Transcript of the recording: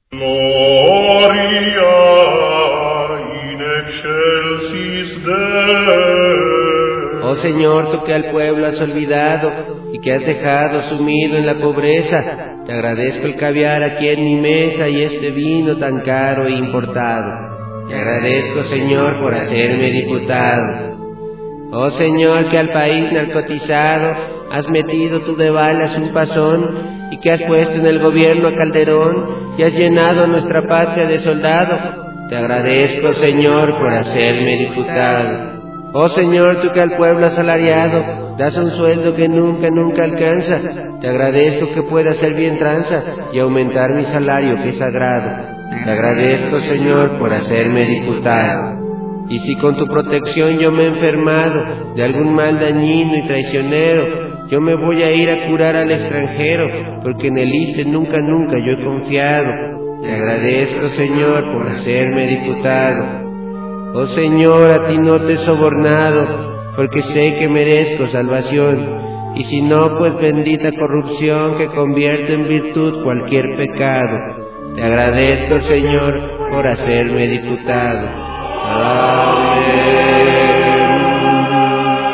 Gloria in excelsis Deo. Oh Señor, tú que al pueblo has olvidado y que has dejado sumido en la pobreza, te agradezco el caviar aquí en mi mesa y este vino tan caro e importado. Te agradezco, Señor, por hacerme diputado. Oh Señor, que al país narcotizado has metido tú de balas un pasón y que has puesto en el gobierno a Calderón y has llenado nuestra patria de soldados. Te agradezco, Señor, por hacerme diputado. Oh Señor, tú que al pueblo asalariado das un sueldo que nunca alcanza, te agradezco que pueda hacer bien tranza y aumentar mi salario que es sagrado. Te agradezco, Señor, por hacerme diputado. Y si con tu protección yo me he enfermado de algún mal dañino y traicionero, yo me voy a ir a curar al extranjero, porque en el ISSSTE nunca yo he confiado. Te agradezco, Señor, por hacerme diputado. Oh Señor, a ti no te he sobornado, porque sé que merezco salvación, y si no, pues bendita corrupción que convierte en virtud cualquier pecado. Te agradezco, Señor, por hacerme diputado. Amén.